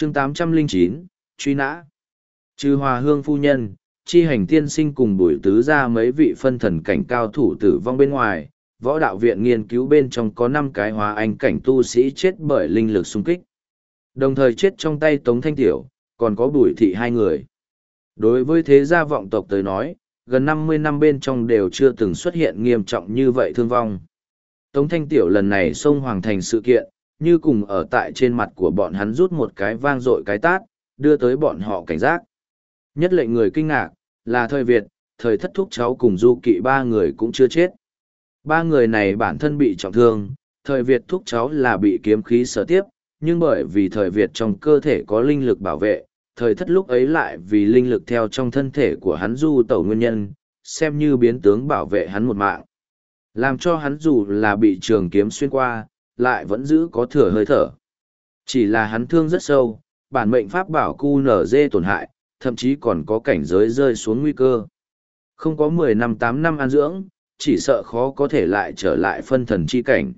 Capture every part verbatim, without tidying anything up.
chương tám trăm lẻ chín, truy nã. Trừ Hòa Hương phu nhân, Chi Hành tiên sinh cùng Bùi Tứ ra mấy vị phân thần cảnh cao thủ tử vong bên ngoài, võ đạo viện nghiên cứu bên trong có năm cái hóa anh cảnh tu sĩ chết bởi linh lực xung kích. Đồng thời chết trong tay Tống Thanh Tiểu, còn có Bùi Thị hai người. Đối với thế gia vọng tộc tới nói, gần năm mươi năm bên trong đều chưa từng xuất hiện nghiêm trọng như vậy thương vong. Tống Thanh Tiểu lần này xông Hoàng Thành sự kiện, như cùng ở tại trên mặt của bọn hắn rút một cái vang dội cái tát, đưa tới bọn họ cảnh giác. Nhất lệnh người kinh ngạc, là thời Việt, thời thất thúc cháu cùng Du Kỵ ba người cũng chưa chết. Ba người này bản thân bị trọng thương, thời Việt thúc cháu là bị kiếm khí sở tiếp, nhưng bởi vì thời Việt trong cơ thể có linh lực bảo vệ, thời thất lúc ấy lại vì linh lực theo trong thân thể của hắn du tẩu nguyên nhân, xem như biến tướng bảo vệ hắn một mạng. Làm cho hắn dù là bị trường kiếm xuyên qua, lại vẫn giữ có thừa hơi thở. Chỉ là hắn thương rất sâu, bản mệnh pháp bảo cu nở dê tổn hại, thậm chí còn có cảnh giới rơi xuống nguy cơ. Không có mười năm tám năm an dưỡng, chỉ sợ khó có thể lại trở lại phân thần chi cảnh.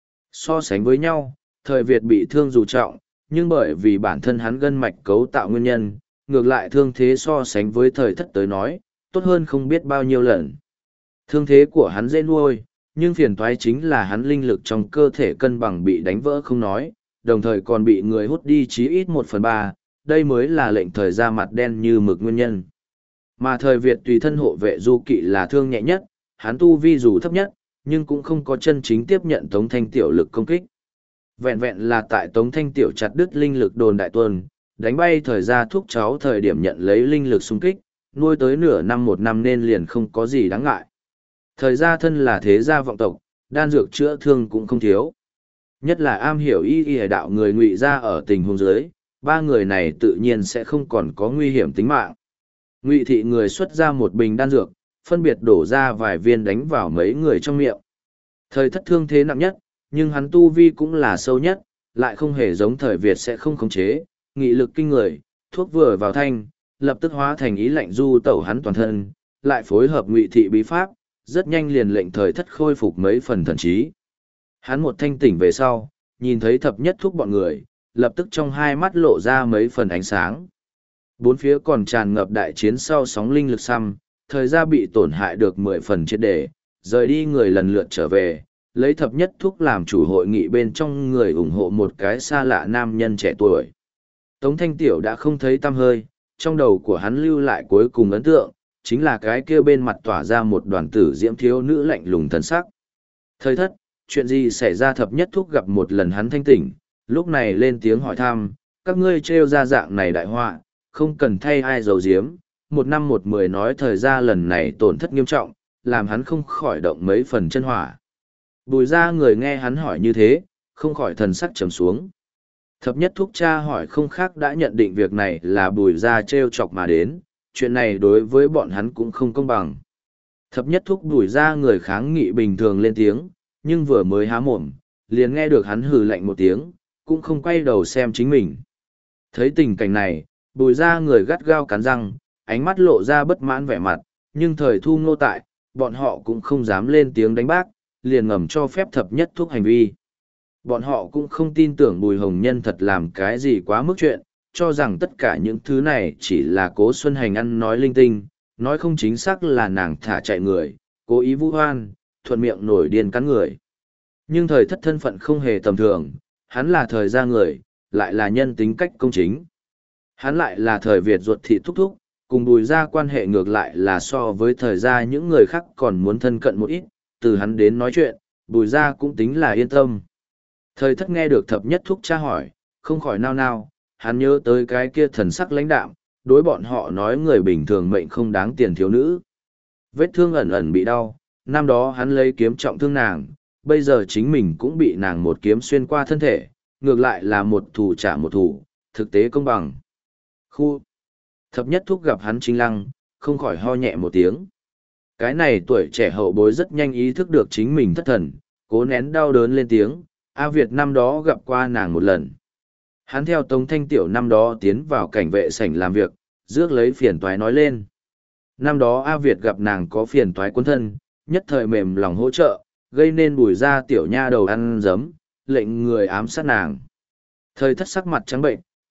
So sánh với nhau, thời Việt bị thương dù trọng, nhưng bởi vì bản thân hắn gân mạch cấu tạo nguyên nhân, ngược lại thương thế so sánh với thời thất tới nói, tốt hơn không biết bao nhiêu lần. Thương thế của hắn dễ nuôi, nhưng phiền toái chính là hắn linh lực trong cơ thể cân bằng bị đánh vỡ không nói, đồng thời còn bị người hút đi chí ít một phần ba, đây mới là lệnh thời ra mặt đen như mực nguyên nhân. Mà thời Việt tùy thân hộ vệ Du Kỵ là thương nhẹ nhất, hắn tu vi dù thấp nhất, nhưng cũng không có chân chính tiếp nhận Tống Thanh Tiểu lực công kích. Vẹn vẹn là tại Tống Thanh Tiểu chặt đứt linh lực đồn đại tuần, đánh bay thời gia thúc cháu thời điểm nhận lấy linh lực xung kích, nuôi tới nửa năm một năm nên liền không có gì đáng ngại. Thời gia thân là thế gia vọng tộc, đan dược chữa thương cũng không thiếu. Nhất là am hiểu y y đạo người Ngụy gia ở tình huống dưới, ba người này tự nhiên sẽ không còn có nguy hiểm tính mạng. Ngụy Thị người xuất ra một bình đan dược, phân biệt đổ ra vài viên đánh vào mấy người trong miệng. Thời thất thương thế nặng nhất, nhưng hắn tu vi cũng là sâu nhất, lại không hề giống thời Việt sẽ không khống chế, nghị lực kinh người, thuốc vừa vào thanh, lập tức hóa thành ý lạnh du tẩu hắn toàn thân, lại phối hợp Ngụy Thị bí pháp, rất nhanh liền lệnh thời thất khôi phục mấy phần thần trí. Hắn một thanh tỉnh về sau, nhìn thấy thập nhất thuốc bọn người, lập tức trong hai mắt lộ ra mấy phần ánh sáng. Bốn phía còn tràn ngập đại chiến sau sóng linh lực xăm, thời gian bị tổn hại được mười phần triệt để, rời đi người lần lượt trở về, lấy thập nhất thuốc làm chủ hội nghị bên trong người ủng hộ một cái xa lạ nam nhân trẻ tuổi. Tống Thanh Tiểu đã không thấy tăm hơi, trong đầu của hắn lưu lại cuối cùng ấn tượng, chính là cái kia bên mặt tỏa ra một đoàn tử diễm thiếu nữ lạnh lùng thần sắc. Thời thất, chuyện gì xảy ra? Thập nhất thuốc gặp một lần hắn thanh tỉnh, lúc này lên tiếng hỏi thăm, các ngươi trêu ra dạng này đại họa, không cần thay ai giấu giếm, một năm một mười nói thời gian lần này tổn thất nghiêm trọng, làm hắn không khỏi động mấy phần chân hỏa. Bùi ra người nghe hắn hỏi như thế, không khỏi thần sắc trầm xuống. Thập nhất thúc cha hỏi không khác đã nhận định việc này là bùi ra trêu chọc mà đến, chuyện này đối với bọn hắn cũng không công bằng. Thập nhất thúc bùi ra người kháng nghị bình thường lên tiếng, nhưng vừa mới há mồm, liền nghe được hắn hừ lạnh một tiếng, cũng không quay đầu xem chính mình. Thấy tình cảnh này, bùi ra người gắt gao cắn răng, ánh mắt lộ ra bất mãn vẻ mặt, nhưng thời thu ngô tại, bọn họ cũng không dám lên tiếng đánh bác, liền ngầm cho phép thập nhất thuốc hành vi. Bọn họ cũng không tin tưởng Bùi Hồng Nhân thật làm cái gì quá mức chuyện, cho rằng tất cả những thứ này chỉ là Cố Xuân Hành ăn nói linh tinh, nói không chính xác là nàng thả chạy người, cố ý vu oan, thuận miệng nổi điên cắn người. Nhưng thời thất thân phận không hề tầm thường, hắn là thời gia người, lại là nhân tính cách công chính. Hắn lại là thời Việt ruột thị thúc thúc, cùng Bùi gia quan hệ ngược lại là so với thời gia những người khác còn muốn thân cận một ít, từ hắn đến nói chuyện, Bùi gia cũng tính là yên tâm. Thời thất nghe được thập nhất thúc tra hỏi, không khỏi nao nao, hắn nhớ tới cái kia thần sắc lãnh đạm, đối bọn họ nói người bình thường mệnh không đáng tiền thiếu nữ. Vết thương ẩn ẩn bị đau, năm đó hắn lấy kiếm trọng thương nàng, bây giờ chính mình cũng bị nàng một kiếm xuyên qua thân thể, ngược lại là một thủ trả một thủ, thực tế công bằng. Khu! Thập nhất thúc gặp hắn chính lăng, không khỏi ho nhẹ một tiếng. Cái này tuổi trẻ hậu bối rất nhanh ý thức được chính mình thất thần, cố nén đau đớn lên tiếng, A Việt năm đó gặp qua nàng một lần. Hắn theo Tống Thanh Tiểu năm đó tiến vào cảnh vệ sảnh làm việc, rước lấy phiền toái nói lên. Năm đó A Việt gặp nàng có phiền toái quân thân, nhất thời mềm lòng hỗ trợ, gây nên Bùi ra tiểu nha đầu ăn giấm, lệnh người ám sát nàng. Thời thất sắc mặt trắng bệnh,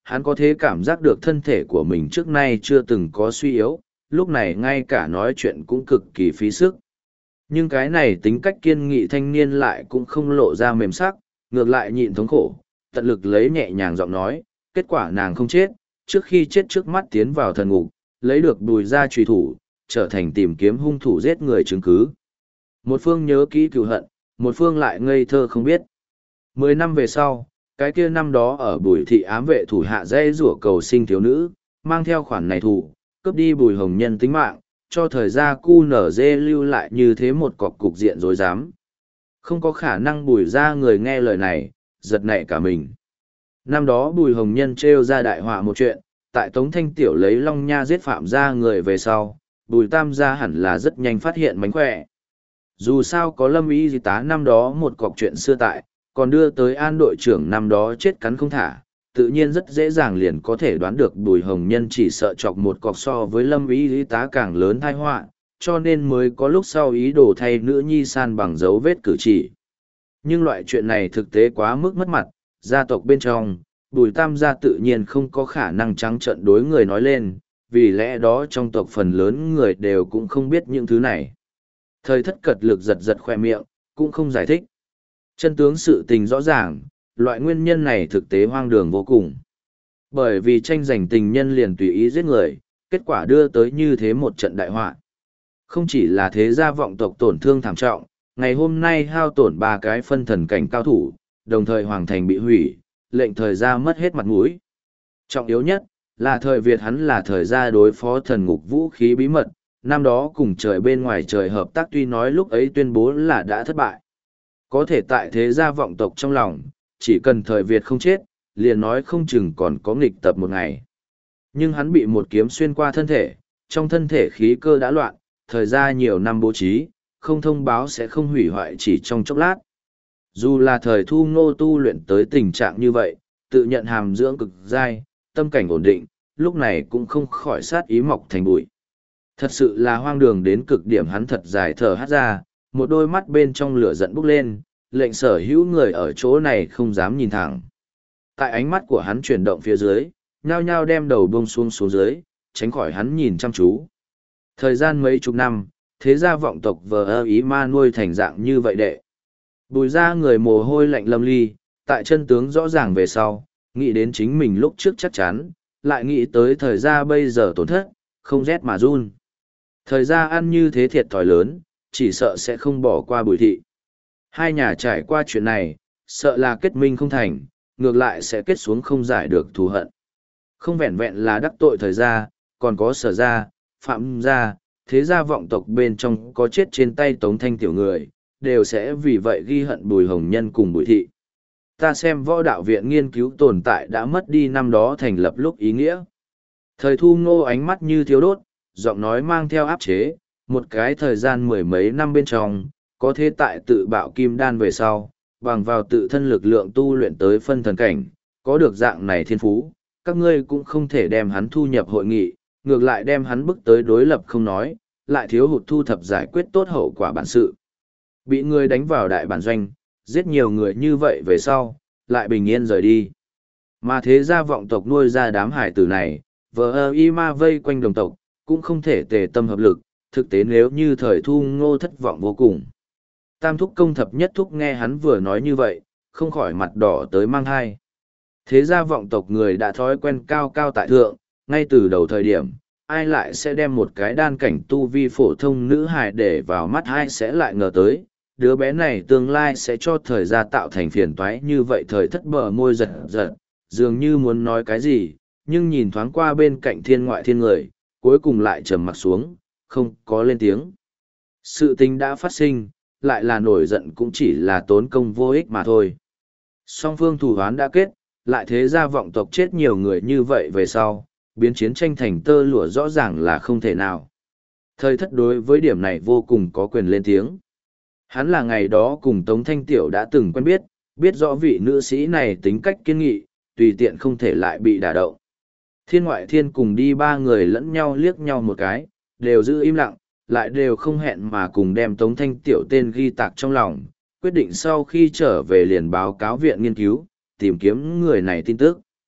hắn có thể cảm giác được thân thể của mình trước nay chưa từng có suy yếu, lúc này ngay cả nói chuyện cũng cực kỳ phí sức. Nhưng cái này tính cách kiên nghị thanh niên lại cũng không lộ ra mềm sắc, ngược lại nhịn thống khổ, tận lực lấy nhẹ nhàng giọng nói, kết quả nàng không chết, trước khi chết trước mắt tiến vào thần ngục, lấy được Bùi gia truy thủ, trở thành tìm kiếm hung thủ giết người chứng cứ. Một phương nhớ kỹ cựu hận, một phương lại ngây thơ không biết. Mười năm về sau, cái kia năm đó ở Bùi thị ám vệ thủ hạ dây rủa cầu sinh thiếu nữ, mang theo khoản này thủ, cướp đi Bùi Hồng Nhân tính mạng, cho thời gia cu nở dê lưu lại như thế một cọc cục diện rối rắm. Không có khả năng Bùi gia người nghe lời này, giật nảy cả mình. Năm đó Bùi Hồng Nhân trêu ra đại họa một chuyện, tại Tống Thanh Tiểu lấy Long Nha giết Phạm gia người về sau, Bùi Tam gia hẳn là rất nhanh phát hiện mánh khỏe. Dù sao có Lâm y tá năm đó một cọc chuyện xưa tại, còn đưa tới An đội trưởng năm đó chết cắn không thả, tự nhiên rất dễ dàng liền có thể đoán được Bùi Hồng Nhân chỉ sợ chọc một cọc so với Lâm y tá càng lớn tai họa, cho nên mới có lúc sau ý đồ thay nữ nhi san bằng dấu vết cử chỉ. Nhưng loại chuyện này thực tế quá mức mất mặt, gia tộc bên trong, Bùi Tam gia tự nhiên không có khả năng trắng trợn đối người nói lên, vì lẽ đó trong tộc phần lớn người đều cũng không biết những thứ này. Thời thất cật lực giật giật khoe miệng, cũng không giải thích. Chân tướng sự tình rõ ràng, loại nguyên nhân này thực tế hoang đường vô cùng. Bởi vì tranh giành tình nhân liền tùy ý giết người, kết quả đưa tới như thế một trận đại họa. Không chỉ là thế gia vọng tộc tổn thương thảm trọng, ngày hôm nay hao tổn ba cái phân thần cảnh cao thủ, đồng thời hoàng thành bị hủy, lệnh thời gia mất hết mặt mũi. Trọng yếu nhất, là thời Việt hắn là thời gia đối phó thần ngục vũ khí bí mật, năm đó cùng trời bên ngoài trời hợp tác tuy nói lúc ấy tuyên bố là đã thất bại. Có thể tại thế gia vọng tộc trong lòng, chỉ cần thời Việt không chết, liền nói không chừng còn có nghịch tập một ngày. Nhưng hắn bị một kiếm xuyên qua thân thể, trong thân thể khí cơ đã loạn, thời gia nhiều năm bố trí, không thông báo sẽ không hủy hoại chỉ trong chốc lát. Dù là thời Thu Ngô tu luyện tới tình trạng như vậy, tự nhận hàm dưỡng cực dai, tâm cảnh ổn định, lúc này cũng không khỏi sát ý mọc thành bụi. Thật sự là hoang đường đến cực điểm, hắn thật dài thở hắt ra, một đôi mắt bên trong lửa giận bốc lên, lệnh sở hữu người ở chỗ này không dám nhìn thẳng. Tại ánh mắt của hắn chuyển động phía dưới, nhao nhao đem đầu buông xuống xuống dưới, tránh khỏi hắn nhìn chăm chú. Thời gian mấy chục năm, thế gia vọng tộc vờ ơ ý ma nuôi thành dạng như vậy đệ. Bùi ra người mồ hôi lạnh lâm ly, tại chân tướng rõ ràng về sau, nghĩ đến chính mình lúc trước chắc chắn, lại nghĩ tới thời gia bây giờ tổn thất, không rét mà run. Thời gia ăn như thế thiệt thòi lớn, chỉ sợ sẽ không bỏ qua Bùi thị. Hai nhà trải qua chuyện này, sợ là kết minh không thành, ngược lại sẽ kết xuống không giải được thù hận. Không vẹn vẹn là đắc tội thời gia, còn có sở gia, phạm gia, thế gia vọng tộc bên trong có chết trên tay Tống Thanh Tiểu người, đều sẽ vì vậy ghi hận Bùi Hồng Nhân cùng Bùi thị. Ta xem võ đạo viện nghiên cứu tồn tại đã mất đi năm đó thành lập lúc ý nghĩa. Thời Thu Ngô ánh mắt như thiếu đốt, giọng nói mang theo áp chế, một cái thời gian mười mấy năm bên trong, có thế tại tự bạo kim đan về sau, bằng vào tự thân lực lượng tu luyện tới phân thần cảnh, có được dạng này thiên phú, các ngươi cũng không thể đem hắn thu nhập hội nghị, ngược lại đem hắn bức tới đối lập không nói, lại thiếu hụt thu thập giải quyết tốt hậu quả bản sự. Bị người đánh vào đại bản doanh, giết nhiều người như vậy về sau, lại bình yên rời đi. Mà thế gia vọng tộc nuôi ra đám hải tử này, vờ ơ y ma vây quanh đồng tộc, cũng không thể tề tâm hợp lực, thực tế nếu như thời Thu Ngô thất vọng vô cùng. Tam thúc công thập nhất thúc nghe hắn vừa nói như vậy, không khỏi mặt đỏ tới mang hai. Thế gia vọng tộc người đã thói quen cao cao tại thượng, ngay từ đầu thời điểm, ai lại sẽ đem một cái đan cảnh tu vi phổ thông nữ hài để vào mắt, ai sẽ lại ngờ tới, đứa bé này tương lai sẽ cho thời gia tạo thành phiền toái như vậy. Thời thất bờ môi giật giật, dường như muốn nói cái gì, nhưng nhìn thoáng qua bên cạnh thiên ngoại thiên người, cuối cùng lại trầm mặc xuống, không có lên tiếng. Sự tình đã phát sinh, lại là nổi giận cũng chỉ là tốn công vô ích mà thôi. Song phương thù oán đã kết, lại thế gia vọng tộc chết nhiều người như vậy về sau, biến chiến tranh thành tơ lụa rõ ràng là không thể nào. Thời thất đối với điểm này vô cùng có quyền lên tiếng. Hắn là ngày đó cùng Tống Thanh Tiểu đã từng quen biết, biết rõ vị nữ sĩ này tính cách kiên nghị, tùy tiện không thể lại bị đả động. Thiên ngoại thiên cùng đi ba người lẫn nhau liếc nhau một cái, đều giữ im lặng, lại đều không hẹn mà cùng đem Tống Thanh Tiểu tên ghi tạc trong lòng, quyết định sau khi trở về liền báo cáo viện nghiên cứu, tìm kiếm người này tin tức.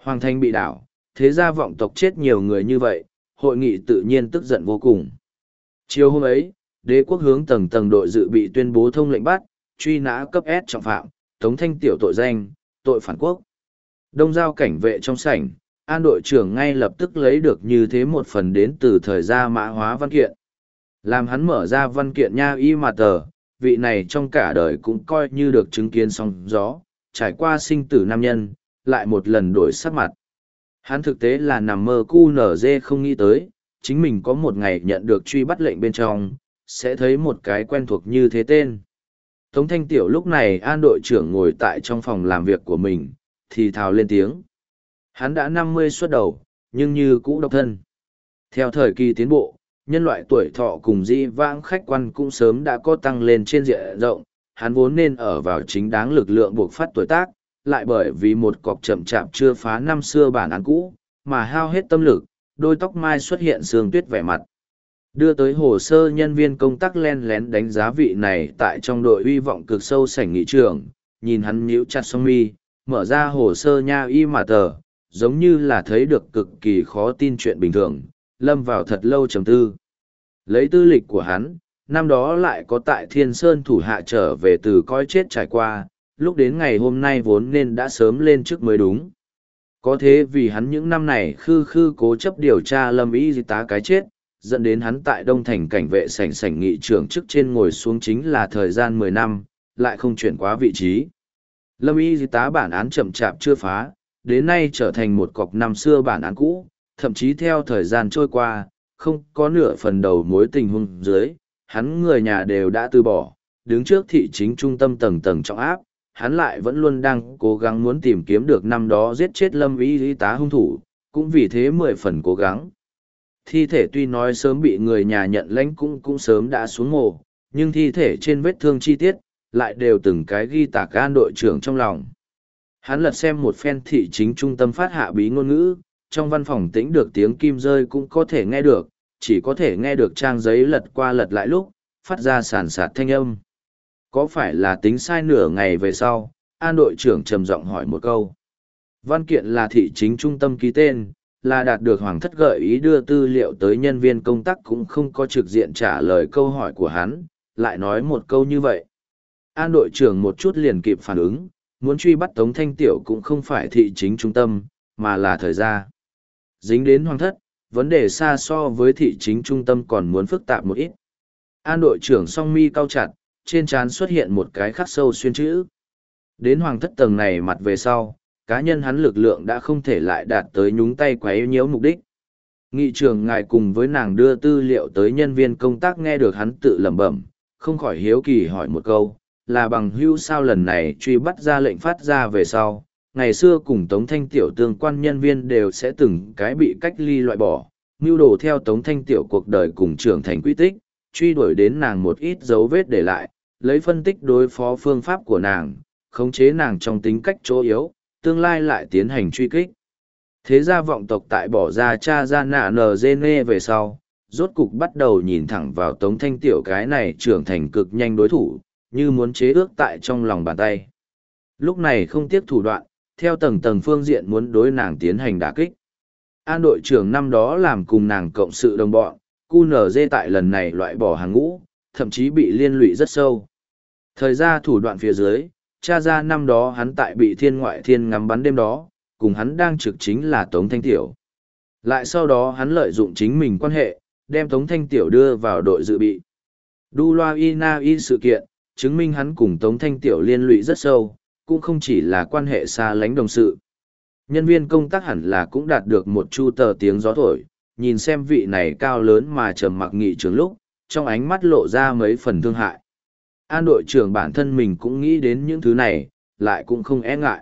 Hoàng thành bị đảo, thế gia vọng tộc chết nhiều người như vậy, hội nghị tự nhiên tức giận vô cùng. Chiều hôm ấy, đế quốc hướng tầng tầng đội dự bị tuyên bố thông lệnh bắt, truy nã cấp S trọng phạm, Tống Thanh Tiểu tội danh, tội phản quốc. Đông giao cảnh vệ trong sảnh, An đội trưởng ngay lập tức lấy được như thế một phần đến từ thời gia mã hóa văn kiện. Làm hắn mở ra văn kiện nha y mà tờ, vị này trong cả đời cũng coi như được chứng kiến sóng gió, trải qua sinh tử nam nhân, lại một lần đổi sắc mặt. Hắn thực tế là nằm mơ cu nở dê không nghĩ tới, chính mình có một ngày nhận được truy bắt lệnh bên trong, sẽ thấy một cái quen thuộc như thế tên. Tống Thanh Tiểu lúc này An đội trưởng ngồi tại trong phòng làm việc của mình, thì thào lên tiếng. Hắn đã năm mươi xuất đầu, nhưng như cũ độc thân. Theo thời kỳ tiến bộ, nhân loại tuổi thọ cùng dĩ vãng khách quan cũng sớm đã có tăng lên trên diện rộng, hắn vốn nên ở vào chính đáng lực lượng buộc phát tuổi tác, lại bởi vì một cọc chậm chạp chưa phá năm xưa bản án cũ, mà hao hết tâm lực, đôi tóc mai xuất hiện sương tuyết vẻ mặt. Đưa tới hồ sơ nhân viên công tác len lén đánh giá vị này tại trong đội uy vọng cực sâu sảnh nghị trường, nhìn hắn nhíu chặt song mi, mở ra hồ sơ nha y mà tờ, giống như là thấy được cực kỳ khó tin chuyện bình thường, lâm vào thật lâu trầm tư. Lấy tư lịch của hắn, năm đó lại có tại Thiên Sơn thủ hạ trở về từ coi chết trải qua, lúc đến ngày hôm nay vốn nên đã sớm lên trước mới đúng. Có thế vì hắn những năm này khư khư cố chấp điều tra Lâm Y di tá cái chết, dẫn đến hắn tại Đông Thành cảnh vệ sảnh sảnh nghị trưởng chức trên ngồi xuống chính là thời gian mười năm, lại không chuyển quá vị trí. Lâm Y di tá bản án chậm chạp chưa phá, đến nay trở thành một cọc năm xưa bản án cũ, thậm chí theo thời gian trôi qua, không có nửa phần đầu mối tình huống dưới, hắn người nhà đều đã từ bỏ, đứng trước thị chính trung tâm tầng tầng trọng áp, hắn lại vẫn luôn đang cố gắng muốn tìm kiếm được năm đó giết chết Lâm Y y tá hung thủ, cũng vì thế mười phần cố gắng. Thi thể tuy nói sớm bị người nhà nhận lãnh cũng cũng sớm đã xuống mồ, nhưng thi thể trên vết thương chi tiết, lại đều từng cái ghi tạc An đội trưởng trong lòng. Hắn lật xem một phen thị chính trung tâm phát hạ bí ngôn ngữ, trong văn phòng tĩnh được tiếng kim rơi cũng có thể nghe được, chỉ có thể nghe được trang giấy lật qua lật lại lúc, phát ra sàn sạt thanh âm. Có phải là tính sai nửa ngày về sau, An đội trưởng trầm giọng hỏi một câu. Văn kiện là thị chính trung tâm ký tên, là đạt được hoàng thất gợi ý đưa tư liệu tới nhân viên công tác cũng không có trực diện trả lời câu hỏi của hắn, lại nói một câu như vậy. An đội trưởng một chút liền kịp phản ứng, muốn truy bắt Tống Thanh Tiểu cũng không phải thị chính trung tâm, mà là thời gia. Dính đến hoàng thất, vấn đề xa so với thị chính trung tâm còn muốn phức tạp một ít. An đội trưởng song mi cau chặt, trên trán xuất hiện một cái khắc sâu xuyên chữ. Đến hoàng thất tầng này mặt về sau, cá nhân hắn lực lượng đã không thể lại đạt tới nhúng tay quấy nhiễu mục đích. Nghị trưởng ngài cùng với nàng đưa tư liệu tới nhân viên công tác nghe được hắn tự lẩm bẩm, không khỏi hiếu kỳ hỏi một câu, là bằng hữu sao lần này truy bắt ra lệnh phát ra về sau, ngày xưa cùng Tống Thanh Tiểu tương quan nhân viên đều sẽ từng cái bị cách ly loại bỏ, mưu đồ theo Tống Thanh Tiểu cuộc đời cùng trưởng thành quy tích, truy đuổi đến nàng một ít dấu vết để lại, lấy phân tích đối phó phương pháp của nàng, khống chế nàng trong tính cách chỗ yếu, tương lai lại tiến hành truy kích. Thế gia vọng tộc tại bỏ ra cha ra nạ nờ gene về sau, rốt cục bắt đầu nhìn thẳng vào Tống Thanh Tiểu cái này trưởng thành cực nhanh đối thủ, như muốn chế ước tại trong lòng bàn tay. Lúc này không tiếc thủ đoạn, theo tầng tầng phương diện muốn đối nàng tiến hành đả kích. An đội trưởng năm đó làm cùng nàng cộng sự đồng bọn, cu nở dê tại lần này loại bỏ hàng ngũ, thậm chí bị liên lụy rất sâu. Thời gian thủ đoạn phía dưới, cha ra năm đó hắn tại bị thiên ngoại thiên ngắm bắn đêm đó, cùng hắn đang trực chính là Tống Thanh Tiểu. Lại sau đó hắn lợi dụng chính mình quan hệ, đem Tống Thanh Tiểu đưa vào đội dự bị. Đu Loa Y Na Y sự kiện, chứng minh hắn cùng Tống Thanh Tiểu liên lụy rất sâu, cũng không chỉ là quan hệ xa lánh đồng sự. Nhân viên công tác hẳn là cũng đạt được một chu tờ tiếng gió thổi, nhìn xem vị này cao lớn mà trầm mặc nghị trưởng lúc, trong ánh mắt lộ ra mấy phần thương hại. An đội trưởng bản thân mình cũng nghĩ đến những thứ này, lại cũng không e ngại.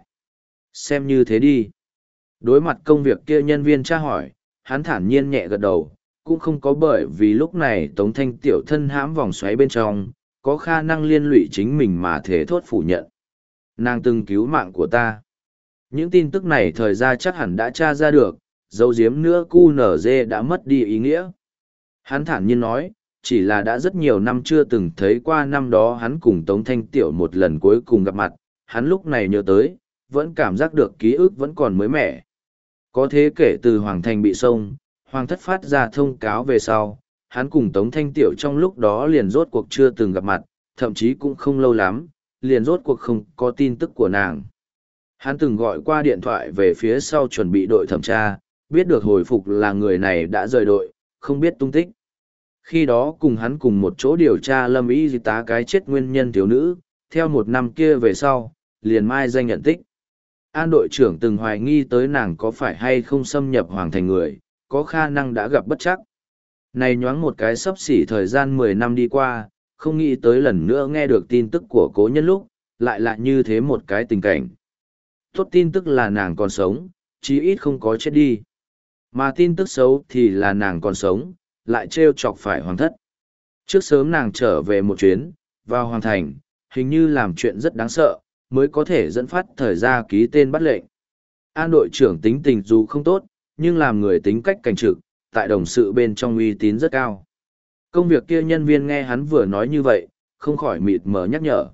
Xem như thế đi. Đối mặt công việc kia nhân viên tra hỏi, hắn thản nhiên nhẹ gật đầu, cũng không có bởi vì lúc này Tống Thanh Tiểu thân hãm vòng xoáy bên trong, có khả năng liên lụy chính mình mà thế thốt phủ nhận. Nàng từng cứu mạng của ta. Những tin tức này thời gian chắc hẳn đã tra ra được, dấu diếm nữa cu nở dê đã mất đi ý nghĩa. Hắn thản nhiên nói, chỉ là đã rất nhiều năm chưa từng thấy qua năm đó hắn cùng Tống Thanh Tiểu một lần cuối cùng gặp mặt, hắn lúc này nhớ tới, vẫn cảm giác được ký ức vẫn còn mới mẻ. Có thế kể từ Hoàng Thành bị xông, Hoàng thất phát ra thông cáo về sau, hắn cùng Tống Thanh Tiểu trong lúc đó liền rốt cuộc chưa từng gặp mặt, thậm chí cũng không lâu lắm, liền rốt cuộc không có tin tức của nàng. Hắn từng gọi qua điện thoại về phía sau chuẩn bị đội thẩm tra, biết được hồi phục là người này đã rời đội, không biết tung tích. Khi đó cùng hắn cùng một chỗ điều tra lâm y di tá cái chết nguyên nhân thiếu nữ, theo một năm kia về sau, liền mai danh nhận tích. An đội trưởng từng hoài nghi tới nàng có phải hay không xâm nhập Hoàng Thành người, có khả năng đã gặp bất chắc. Này nhoáng một cái sắp xỉ thời gian mười năm đi qua, không nghĩ tới lần nữa nghe được tin tức của cố nhân lúc, lại là như thế một cái tình cảnh. Tốt tin tức là nàng còn sống, chí ít không có chết đi. Mà tin tức xấu thì là nàng còn sống, lại trêu chọc phải Hoàng thất. Trước sớm nàng trở về một chuyến, vào Hoàng Thành, hình như làm chuyện rất đáng sợ, mới có thể dẫn phát thời gia ký tên bắt lệnh. An đội trưởng tính tình dù không tốt, nhưng làm người tính cách cảnh trực, tại đồng sự bên trong uy tín rất cao. Công việc kia nhân viên nghe hắn vừa nói như vậy, không khỏi mịt mờ nhắc nhở.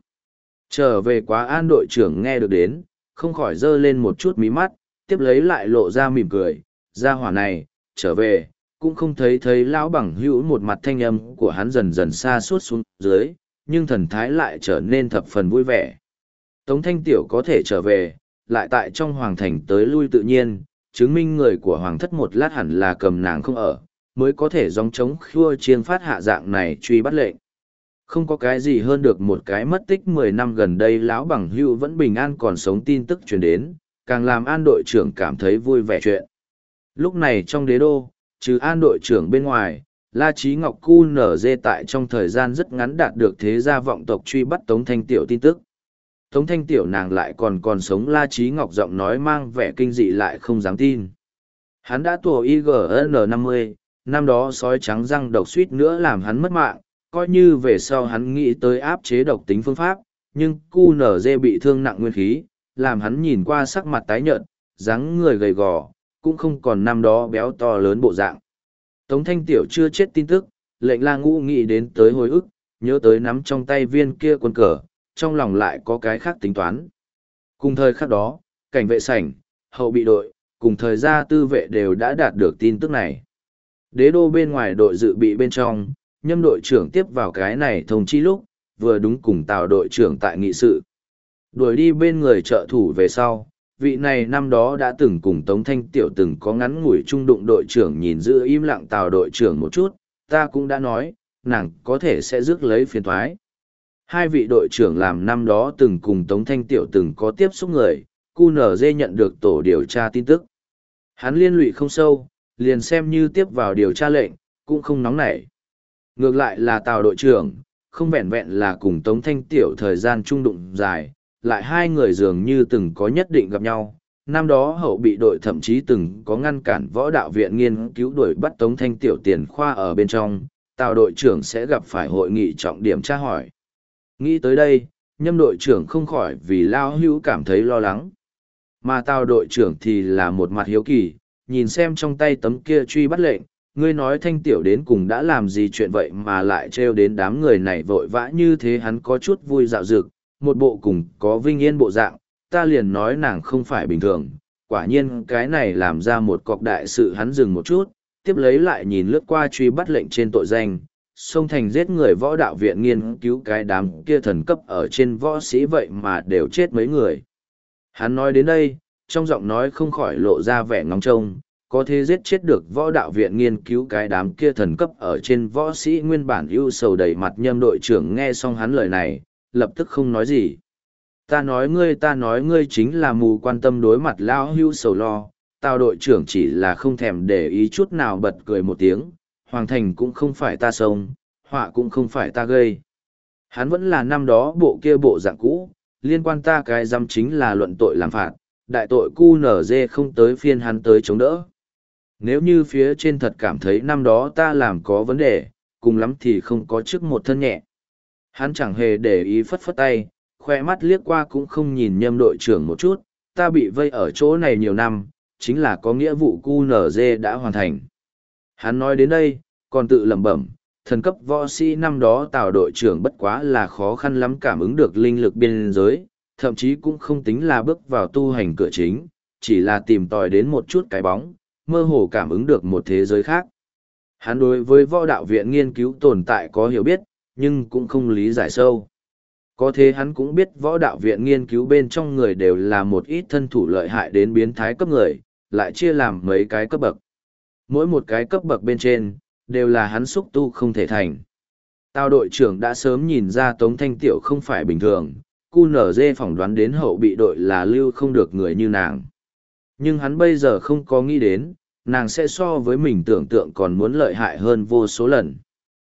Trở về quá an đội trưởng nghe được đến, không khỏi dơ lên một chút mí mắt, tiếp lấy lại lộ ra mỉm cười, ra hỏa này, trở về, cũng không thấy thấy lão bằng hữu một mặt thanh âm của hắn dần dần xa suốt xuống dưới, nhưng thần thái lại trở nên thập phần vui vẻ. Tống Thanh Tiểu có thể trở về, lại tại trong Hoàng Thành tới lui tự nhiên, chứng minh người của Hoàng thất một lát hẳn là cầm nàng không ở, mới có thể gióng trống khua chiên phát hạ dạng này truy bắt lệnh. Không có cái gì hơn được một cái mất tích mười năm gần đây lão bằng hữu vẫn bình an còn sống tin tức truyền đến, càng làm an đội trưởng cảm thấy vui vẻ chuyện. Lúc này trong đế đô, trừ an đội trưởng bên ngoài, La Chí Ngọc cu nở dê tại trong thời gian rất ngắn đạt được thế gia vọng tộc truy bắt Tống Thanh Tiểu tin tức. Tống Thanh Tiểu nàng lại còn còn sống, La Chí Ngọc giọng nói mang vẻ kinh dị lại không dám tin. Hắn đã tuổi i giê en năm mươi, năm đó sói trắng răng độc suýt nữa làm hắn mất mạng, coi như về sau hắn nghĩ tới áp chế độc tính phương pháp, nhưng cu nở dê bị thương nặng nguyên khí, làm hắn nhìn qua sắc mặt tái nhợt, dáng người gầy gò, cũng không còn năm đó béo to lớn bộ dạng. Tống Thanh Tiểu chưa chết tin tức, lệnh La Ngũ nghĩ đến tới hồi ức, nhớ tới nắm trong tay viên kia quân cờ, trong lòng lại có cái khác tính toán. Cùng thời khắc đó, cảnh vệ sảnh, hậu bị đội, cùng thời gia tư vệ đều đã đạt được tin tức này. Đế đô bên ngoài đội dự bị bên trong, Nhâm đội trưởng tiếp vào cái này thông chi lúc, vừa đúng cùng Tào đội trưởng tại nghị sự. Đuổi đi bên người trợ thủ về sau, vị này năm đó đã từng cùng Tống Thanh Tiểu từng có ngắn ngủi trung đụng đội trưởng nhìn giữ im lặng Tào đội trưởng một chút, ta cũng đã nói, nàng có thể sẽ rước lấy phiền thoái. Hai vị đội trưởng làm năm đó từng cùng Tống Thanh Tiểu từng có tiếp xúc người, cu nở dê nhận được tổ điều tra tin tức. Hắn liên lụy không sâu, liền xem như tiếp vào điều tra lệnh, cũng không nóng nảy. Ngược lại là Tào đội trưởng, không vẹn vẹn là cùng Tống Thanh Tiểu thời gian trung đụng dài, lại hai người dường như từng có nhất định gặp nhau. Năm đó hậu bị đội thậm chí từng có ngăn cản võ đạo viện nghiên cứu đuổi bắt Tống Thanh Tiểu tiền khoa ở bên trong, Tào đội trưởng sẽ gặp phải hội nghị trọng điểm tra hỏi. Nghĩ tới đây, Nhâm đội trưởng không khỏi vì Lao Hữu cảm thấy lo lắng. Mà Tào đội trưởng thì là một mặt hiếu kỳ, nhìn xem trong tay tấm kia truy bắt lệnh, ngươi nói Thanh Tiểu đến cùng đã làm gì chuyện vậy mà lại trêu đến đám người này vội vã như thế, hắn có chút vui dạo dực, một bộ cùng có vinh yên bộ dạng, ta liền nói nàng không phải bình thường, quả nhiên cái này làm ra một cọc đại sự. Hắn dừng một chút, tiếp lấy lại nhìn lướt qua truy bắt lệnh trên tội danh, xông thành giết người võ đạo viện nghiên cứu cái đám kia thần cấp ở trên võ sĩ vậy mà đều chết mấy người. Hắn nói đến đây, trong giọng nói không khỏi lộ ra vẻ ngóng trông, có thể giết chết được võ đạo viện nghiên cứu cái đám kia thần cấp ở trên võ sĩ. Nguyên bản ưu sầu đầy mặt Nhâm đội trưởng nghe xong hắn lời này, lập tức không nói gì. Ta nói ngươi ta nói ngươi chính là mù quan tâm đối mặt Lao Hưu sầu lo. Tào đội trưởng chỉ là không thèm để ý chút nào, bật cười một tiếng, Hoàng Thành cũng không phải ta sông, họa cũng không phải ta gây. Hắn vẫn là năm đó bộ kia bộ dạng cũ, liên quan ta cái dăm chính là luận tội làm phạt, đại tội cu nở dê không tới phiên hắn tới chống đỡ. Nếu như phía trên thật cảm thấy năm đó ta làm có vấn đề, cùng lắm thì không có chức một thân nhẹ. Hắn chẳng hề để ý, phất phất tay, khoe mắt liếc qua cũng không nhìn Nhâm đội trưởng một chút, ta bị vây ở chỗ này nhiều năm, chính là có nghĩa vụ cu nở dê đã hoàn thành. Hắn nói đến đây, còn tự lẩm bẩm, thần cấp võ sĩ năm đó Tào đội trưởng bất quá là khó khăn lắm cảm ứng được linh lực biên giới, thậm chí cũng không tính là bước vào tu hành cửa chính, chỉ là tìm tòi đến một chút cái bóng, mơ hồ cảm ứng được một thế giới khác. Hắn đối với võ đạo viện nghiên cứu tồn tại có hiểu biết, nhưng cũng không lý giải sâu. Có thế hắn cũng biết võ đạo viện nghiên cứu bên trong người đều là một ít thân thủ lợi hại đến biến thái cấp người, lại chia làm mấy cái cấp bậc. Mỗi một cái cấp bậc bên trên, đều là hắn xúc tu không thể thành. Tào đội trưởng đã sớm nhìn ra Tống Thanh Tiểu không phải bình thường, cu nở dê phỏng đoán đến hậu bị đội là lưu không được người như nàng. Nhưng hắn bây giờ không có nghĩ đến, nàng sẽ so với mình tưởng tượng còn muốn lợi hại hơn vô số lần.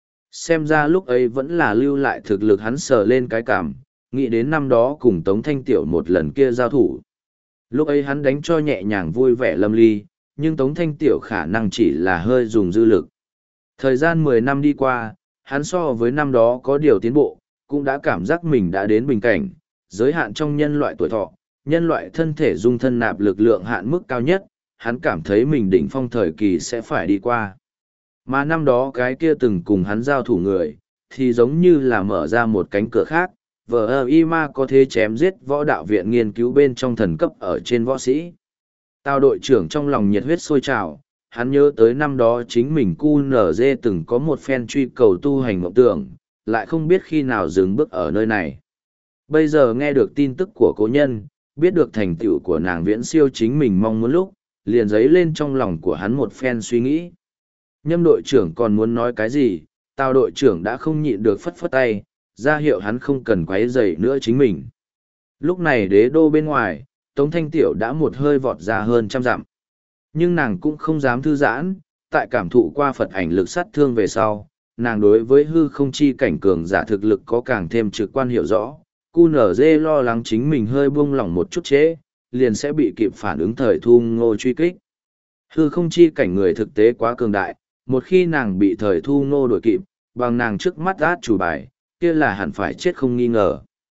Xem ra lúc ấy vẫn là lưu lại thực lực hắn sờ lên cái cảm, nghĩ đến năm đó cùng Tống Thanh Tiểu một lần kia giao thủ. Lúc ấy hắn đánh cho nhẹ nhàng vui vẻ lâm ly, nhưng Tống Thanh Tiểu khả năng chỉ là hơi dùng dư lực. Thời gian mười năm đi qua, hắn so với năm đó có điều tiến bộ, cũng đã cảm giác mình đã đến bình cảnh, giới hạn trong nhân loại tuổi thọ, nhân loại thân thể dung thân nạp lực lượng hạn mức cao nhất, hắn cảm thấy mình đỉnh phong thời kỳ sẽ phải đi qua. Mà năm đó cái kia từng cùng hắn giao thủ người, thì giống như là mở ra một cánh cửa khác, vờ ơ y ma có thể chém giết võ đạo viện nghiên cứu bên trong thần cấp ở trên võ sĩ. Tào đội trưởng trong lòng nhiệt huyết sôi trào, hắn nhớ tới năm đó chính mình cu nở dê từng có một phen truy cầu tu hành mộng tưởng, lại không biết khi nào dừng bước ở nơi này. Bây giờ nghe được tin tức của cố nhân, biết được thành tựu của nàng viễn siêu chính mình mong muốn lúc, liền dấy lên trong lòng của hắn một phen suy nghĩ. Nhâm đội trưởng còn muốn nói cái gì, Tào đội trưởng đã không nhịn được phất phất tay, ra hiệu hắn không cần quấy rầy nữa chính mình. Lúc này đế đô bên ngoài, Tống Thanh Tiểu đã một hơi vọt ra hơn trăm dặm. Nhưng nàng cũng không dám thư giãn, tại cảm thụ qua Phật ảnh lực sát thương về sau, nàng đối với hư không chi cảnh cường giả thực lực có càng thêm trực quan hiểu rõ. Cu nở dê lo lắng chính mình hơi buông lỏng một chút chế, liền sẽ bị kịp phản ứng thời thu ngô truy kích. Hư không chi cảnh người thực tế quá cường đại, một khi nàng bị thời thu ngô đuổi kịp, bằng nàng trước mắt át chủ bài, kia là hẳn phải chết không nghi ngờ.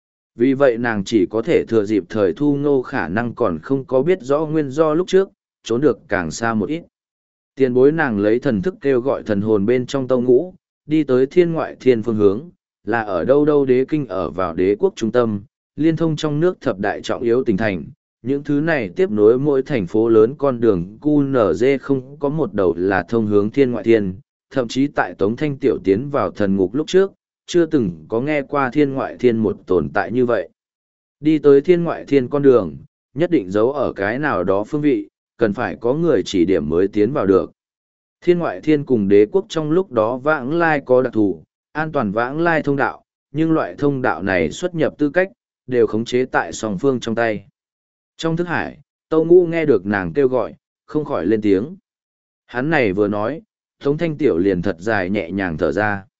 Vì vậy nàng chỉ có thể thừa dịp thời thu ngô khả năng còn không có biết rõ nguyên do lúc trước, trốn được càng xa một ít. Tiền bối nàng lấy thần thức kêu gọi thần hồn bên trong tông ngũ, đi tới thiên ngoại thiên phương hướng, là ở đâu đâu đế kinh ở vào đế quốc trung tâm, liên thông trong nước thập đại trọng yếu tỉnh thành. Những thứ này tiếp nối mỗi thành phố lớn con đường cu nở dê không có một đầu là thông hướng thiên ngoại thiên, thậm chí tại Tống Thanh Tiểu tiến vào thần ngục lúc trước, chưa từng có nghe qua thiên ngoại thiên một tồn tại như vậy. Đi tới thiên ngoại thiên con đường, nhất định giấu ở cái nào đó phương vị, cần phải có người chỉ điểm mới tiến vào được. Thiên ngoại thiên cùng đế quốc trong lúc đó vãng lai có đặc thù, an toàn vãng lai thông đạo, nhưng loại thông đạo này xuất nhập tư cách, đều khống chế tại song phương trong tay. Trong thức hải, Tâu Ngũ nghe được nàng kêu gọi, không khỏi lên tiếng. Hắn này vừa nói, Tống Thanh Tiểu liền thật dài nhẹ nhàng thở ra.